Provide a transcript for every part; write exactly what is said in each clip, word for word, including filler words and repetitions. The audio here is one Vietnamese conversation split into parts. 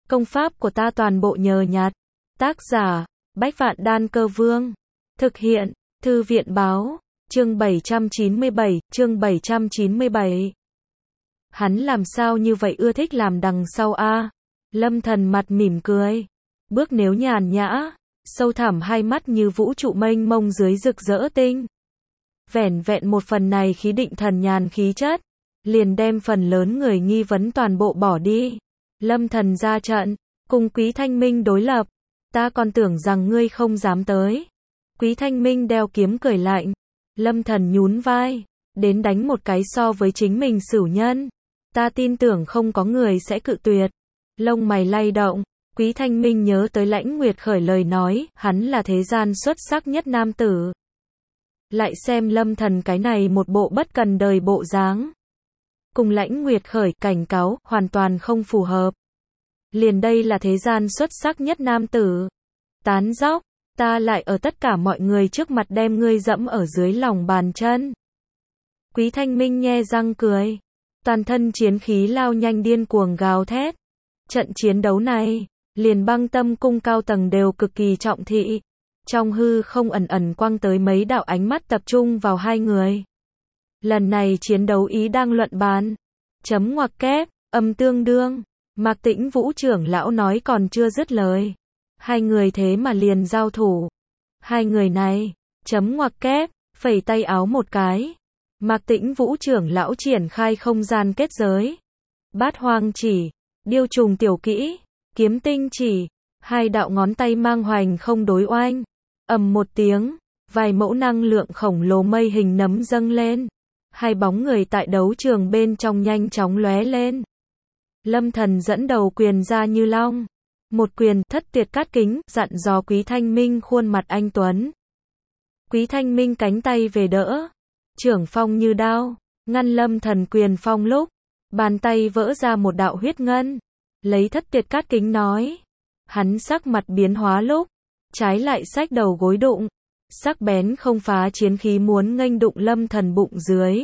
Công pháp của ta toàn bộ nhờ nhặt. Tác giả, Bách Vạn Đan Cơ Vương. Thực hiện, Thư viện Báo. Chương bảy trăm chín mươi bảy, chương bảy trăm chín mươi bảy. Hắn làm sao như vậy ưa thích làm đằng sau a? Lâm Thần mặt mỉm cười. Bước nếu nhàn nhã, sâu thẳm hai mắt như vũ trụ mênh mông dưới rực rỡ tinh. Vẻn vẹn một phần này khí định thần nhàn khí chất, liền đem phần lớn người nghi vấn toàn bộ bỏ đi. Lâm Thần ra trận, cùng Quý Thanh Minh đối lập. Ta còn tưởng rằng ngươi không dám tới. Quý Thanh Minh đeo kiếm cười lạnh. Lâm Thần nhún vai, đến đánh một cái so với chính mình xửu nhân. Ta tin tưởng không có người sẽ cự tuyệt. Lông mày lay động, Quý Thanh Minh nhớ tới Lãnh Nguyệt Khởi lời nói, hắn là thế gian xuất sắc nhất nam tử. Lại xem Lâm Thần cái này một bộ bất cần đời bộ dáng. Cùng Lãnh Nguyệt Khởi cảnh cáo, hoàn toàn không phù hợp. Liền đây là thế gian xuất sắc nhất nam tử. Tán dóc, ta lại ở tất cả mọi người trước mặt đem ngươi dẫm ở dưới lòng bàn chân. Quý Thanh Minh nhe răng cười. Toàn thân chiến khí lao nhanh điên cuồng gào thét. Trận chiến đấu này, liền Băng Tâm cung cao tầng đều cực kỳ trọng thị. Trong hư không ẩn ẩn quang tới mấy đạo ánh mắt tập trung vào hai người. Lần này chiến đấu ý đang luận bàn. Chấm ngoặc kép, âm tương đương. Mạc Tĩnh Vũ trưởng lão nói còn chưa dứt lời. Hai người thế mà liền giao thủ. Hai người này, chấm ngoặc kép, phẩy tay áo một cái. Mạc Tĩnh Vũ trưởng lão triển khai không gian kết giới. Bát hoang chỉ, điêu trùng tiểu kỹ, kiếm tinh chỉ. Hai đạo ngón tay mang hoành không đối oanh. Ầm một tiếng, vài mẫu năng lượng khổng lồ mây hình nấm dâng lên. Hai bóng người tại đấu trường bên trong nhanh chóng lóe lên. Lâm Thần dẫn đầu quyền ra như long. Một quyền thất tuyệt cát kính, dặn dò Quý Thanh Minh khuôn mặt anh tuấn. Quý Thanh Minh cánh tay về đỡ. Trưởng phong như đao, ngăn Lâm Thần quyền phong lúc. Bàn tay vỡ ra một đạo huyết ngân. Lấy thất tuyệt cát kính nói. Hắn sắc mặt biến hóa lúc. Trái lại xách đầu gối đụng. Sắc bén không phá chiến khí muốn nghênh đụng Lâm Thần bụng dưới.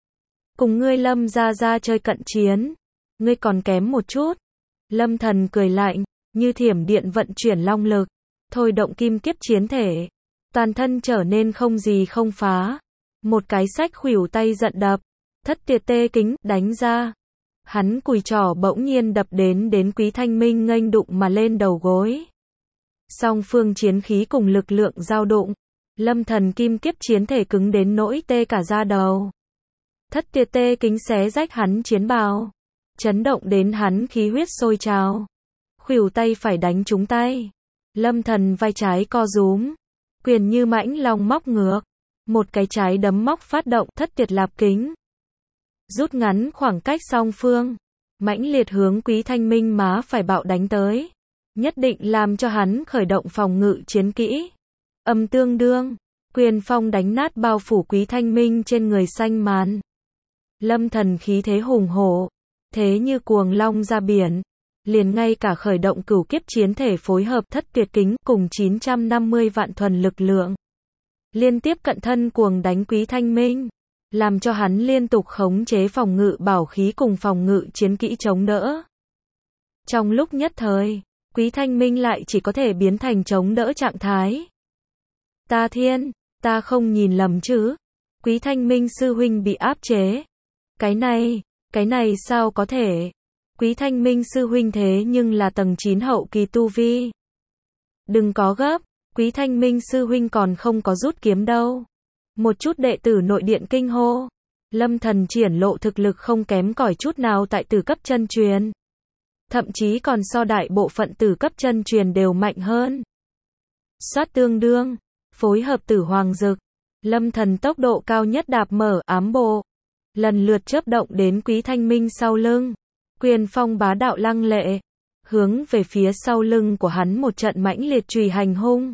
Cùng ngươi Lâm ra ra chơi cận chiến. Ngươi còn kém một chút. Lâm Thần cười lạnh, như thiểm điện vận chuyển long lực, thôi động kim kiếp chiến thể. Toàn thân trở nên không gì không phá. Một cái sách khuỷu tay giận đập. Thất tuyệt tê kính, đánh ra. Hắn cùi trỏ bỗng nhiên đập đến đến Quý Thanh Minh nghênh đụng mà lên đầu gối. Song phương chiến khí cùng lực lượng giao đụng. Lâm Thần kim kiếp chiến thể cứng đến nỗi tê cả da đầu. Thất tuyệt tê kính xé rách hắn chiến bào. Chấn động đến hắn khí huyết sôi trào. Khuỷu tay phải đánh trúng tay. Lâm Thần vai trái co rúm. Quyền như mãnh long móc ngược. Một cái trái đấm móc phát động thất tuyệt lạp kính. Rút ngắn khoảng cách song phương. Mãnh liệt hướng Quý Thanh Minh má phải bạo đánh tới. Nhất định làm cho hắn khởi động phòng ngự chiến kỹ. Âm tương đương. Quyền phong đánh nát bao phủ Quý Thanh Minh trên người xanh màn. Lâm Thần khí thế hùng hổ. Thế như cuồng long ra biển. Liền ngay cả khởi động cửu kiếp chiến thể phối hợp thất tuyệt kính cùng chín trăm năm mươi vạn thuần lực lượng. Liên tiếp cận thân cuồng đánh Quý Thanh Minh. Làm cho hắn liên tục khống chế phòng ngự bảo khí cùng phòng ngự chiến kỹ chống đỡ. Trong lúc nhất thời, Quý Thanh Minh lại chỉ có thể biến thành chống đỡ trạng thái. Ta thiên, ta không nhìn lầm chứ. Quý Thanh Minh sư huynh bị áp chế. Cái này, cái này sao có thể? Quý Thanh Minh sư huynh thế nhưng là tầng chín hậu kỳ tu vi. Đừng có gấp, Quý Thanh Minh sư huynh còn không có rút kiếm đâu. Một chút đệ tử nội điện kinh hô. Lâm Thần triển lộ thực lực không kém cỏi chút nào tại tử cấp chân truyền. Thậm chí còn so đại bộ phận tử cấp chân truyền đều mạnh hơn. Soát tương đương, phối hợp tử hoàng dực. Lâm Thần tốc độ cao nhất đạp mở ám bộ. Lần lượt chớp động đến Quý Thanh Minh sau lưng. Quyền phong bá đạo lăng lệ. Hướng về phía sau lưng của hắn một trận mãnh liệt chùy hành hung.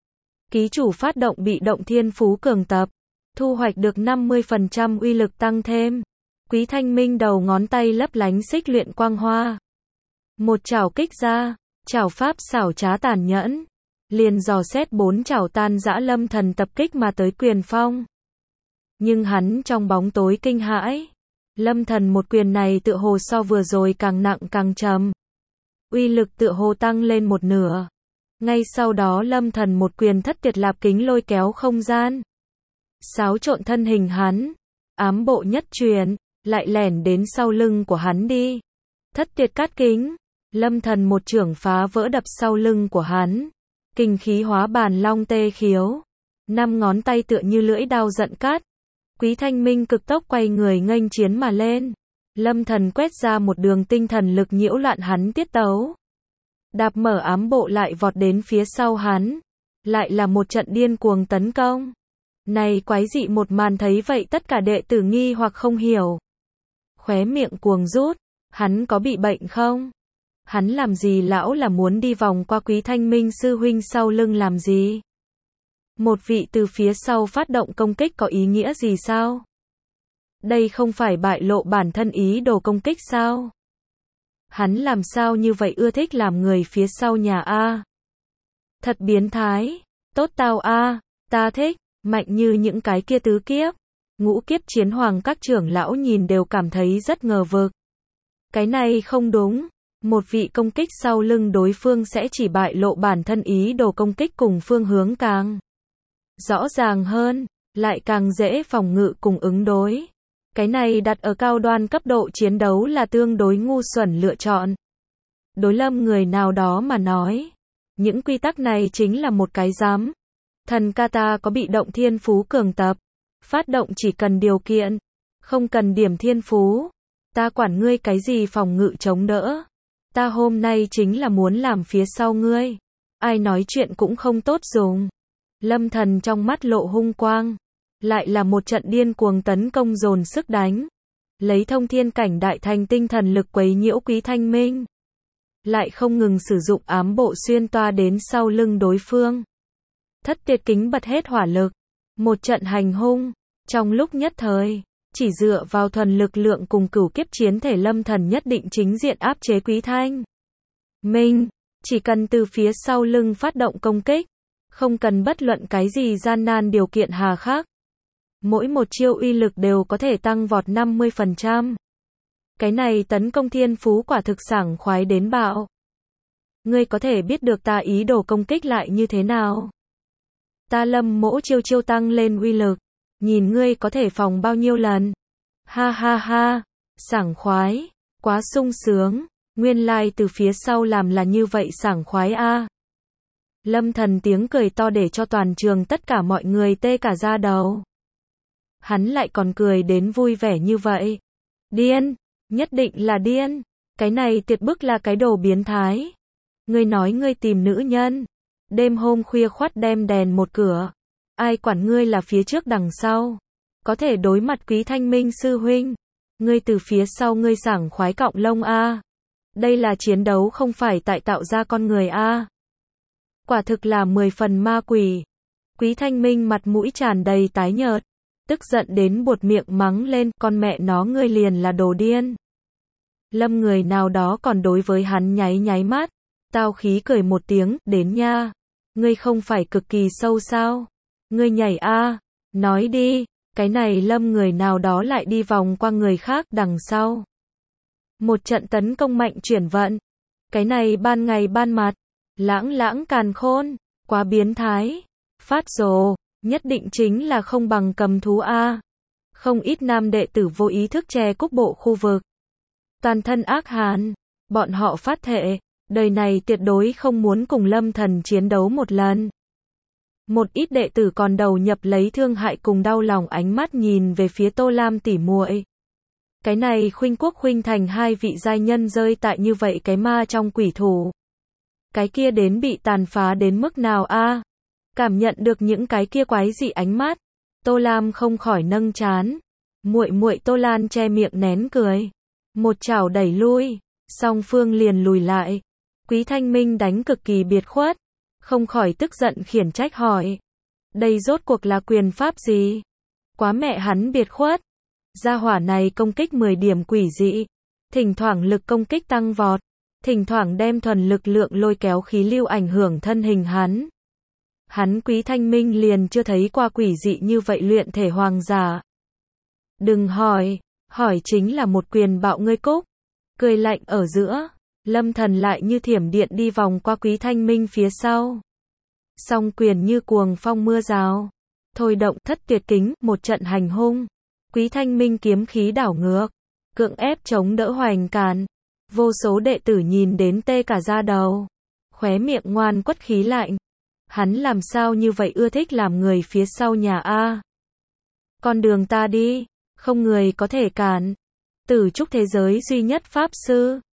Ký chủ phát động bị động thiên phú cường tập. Thu hoạch được năm mươi phần trăm uy lực tăng thêm. Quý Thanh Minh đầu ngón tay lấp lánh xích luyện quang hoa. Một chảo kích ra. Chảo pháp xảo trá tàn nhẫn. Liền dò xét bốn chảo tan dã Lâm Thần tập kích mà tới quyền phong. Nhưng hắn trong bóng tối kinh hãi. Lâm Thần một quyền này tựa hồ so vừa rồi càng nặng càng trầm. uy lực tựa hồ tăng lên một nửa. Ngay sau đó Lâm Thần một quyền thất tuyệt lạp kính lôi kéo không gian. Xáo trộn thân hình hắn, ám bộ nhất truyền, lại lẻn đến sau lưng của hắn đi. Thất tuyệt cát kính, Lâm Thần một chưởng phá vỡ đập sau lưng của hắn. Kinh khí hóa bàn long tê khiếu. Năm ngón tay tựa như lưỡi đao giận cát. Quý Thanh Minh cực tốc quay người nghênh chiến mà lên. Lâm Thần quét ra một đường tinh thần lực nhiễu loạn hắn tiết tấu. Đạp mở ám bộ lại vọt đến phía sau hắn. Lại là một trận điên cuồng tấn công. Này quái dị một màn thấy vậy tất cả đệ tử nghi hoặc không hiểu. Khóe miệng cuồng rút. Hắn có bị bệnh không? Hắn làm gì lão là muốn đi vòng qua Quý Thanh Minh sư huynh sau lưng làm gì? Một vị từ phía sau phát động công kích có ý nghĩa gì sao? Đây không phải bại lộ bản thân ý đồ công kích sao? Hắn làm sao như vậy ưa thích làm người phía sau nhà a? Thật biến thái, tốt tao a, ta thích, mạnh như những cái kia tứ kiếp. Ngũ kiếp chiến hoàng các trưởng lão nhìn đều cảm thấy rất ngờ vực. Cái này không đúng, một vị công kích sau lưng đối phương sẽ chỉ bại lộ bản thân ý đồ công kích cùng phương hướng càng rõ ràng hơn, lại càng dễ phòng ngự cùng ứng đối. Cái này đặt ở cao đoan cấp độ chiến đấu là tương đối ngu xuẩn lựa chọn. Đối Lâm người nào đó mà nói, những quy tắc này chính là một cái giám. Thần kata có bị động thiên phú cường tập, phát động chỉ cần điều kiện, không cần điểm thiên phú. Ta quản ngươi cái gì phòng ngự chống đỡ. Ta hôm nay chính là muốn làm phía sau ngươi. Ai nói chuyện cũng không tốt dùng. Lâm Thần trong mắt lộ hung quang. Lại là một trận điên cuồng tấn công dồn sức đánh. Lấy thông thiên cảnh đại thành tinh thần lực quấy nhiễu Quý Thanh Minh. Lại không ngừng sử dụng ám bộ xuyên toa đến sau lưng đối phương. Thất tuyệt kính bật hết hỏa lực. Một trận hành hung. Trong lúc nhất thời, chỉ dựa vào thuần lực lượng cùng cửu kiếp chiến thể Lâm Thần nhất định chính diện áp chế Quý Thanh Minh. Chỉ cần từ phía sau lưng phát động công kích. Không cần bất luận cái gì gian nan điều kiện hà khắc. Mỗi một chiêu uy lực đều có thể tăng vọt năm mươi phần trăm. Cái này tấn công thiên phú quả thực sảng khoái đến bạo. Ngươi có thể biết được ta ý đồ công kích lại như thế nào? Ta Lâm mỗi chiêu chiêu tăng lên uy lực. Nhìn ngươi có thể phòng bao nhiêu lần? Ha ha ha, sảng khoái, quá sung sướng, nguyên lai like từ phía sau làm là như vậy sảng khoái a. À. Lâm Thần tiếng cười to để cho toàn trường tất cả mọi người tê cả da đầu. Hắn lại còn cười đến vui vẻ như vậy. Điên, nhất định là điên, cái này tuyệt bức là cái đồ biến thái. Ngươi nói ngươi tìm nữ nhân, đêm hôm khuya khoắt đem đèn một cửa. Ai quản ngươi là phía trước đằng sau. Có thể đối mặt Quý Thanh Minh sư huynh. Ngươi từ phía sau ngươi sảng khoái cọng lông a. Đây là chiến đấu không phải tại tạo ra con người a. Quả thực là mười phần ma quỷ. Quý Thanh Minh mặt mũi tràn đầy tái nhợt. Tức giận đến buột miệng mắng lên, con mẹ nó ngươi liền là đồ điên. Lâm người nào đó còn đối với hắn nháy nháy mắt. Tao khí cười một tiếng, đến nha. Ngươi không phải cực kỳ sâu sao? Ngươi nhảy a, nói đi, cái này Lâm người nào đó lại đi vòng qua người khác đằng sau. Một trận tấn công mạnh chuyển vận. Cái này ban ngày ban mặt, lãng lãng càn khôn, quá biến thái. Phát rồ, nhất định chính là không bằng cầm thú a. Không ít nam đệ tử vô ý thức che cúc bộ khu vực. Toàn thân ác hàn, bọn họ phát thệ, đời này tuyệt đối không muốn cùng Lâm Thần chiến đấu một lần. Một ít đệ tử còn đầu nhập lấy thương hại cùng đau lòng ánh mắt nhìn về phía Tô Lam tỉ muội. Cái này Khuynh Quốc Khuynh Thành hai vị giai nhân rơi tại như vậy cái ma trong quỷ thủ. Cái kia đến bị tàn phá đến mức nào a? Cảm nhận được những cái kia quái dị ánh mắt, Tô Lam không khỏi nâng trán. Muội muội Tô Lan che miệng nén cười, một chảo đẩy lui, song phương liền lùi lại. Quý Thanh Minh đánh cực kỳ biệt khuất, không khỏi tức giận khiển trách hỏi. Đây rốt cuộc là quyền pháp gì? Quá mẹ hắn biệt khuất. Gia hỏa này công kích mười điểm quỷ dị. Thỉnh thoảng lực công kích tăng vọt. Thỉnh thoảng đem thuần lực lượng lôi kéo khí lưu ảnh hưởng thân hình hắn. Hắn Quý Thanh Minh liền chưa thấy qua quỷ dị như vậy luyện thể hoàng giả. Đừng hỏi, hỏi chính là một quyền bạo ngươi cúc. Cười lạnh ở giữa. Lâm Thần lại như thiểm điện đi vòng qua Quý Thanh Minh phía sau. Song quyền như cuồng phong mưa rào. Thôi động thất tuyệt kính, một trận hành hung. Quý Thanh Minh kiếm khí đảo ngược. Cưỡng ép chống đỡ hoành càn. Vô số đệ tử nhìn đến tê cả da đầu. Khóe miệng ngoan quất khí lạnh. Hắn làm sao như vậy ưa thích làm người phía sau nhà a. Con đường ta đi, không người có thể cản. Tử trúc thế giới duy nhất pháp sư.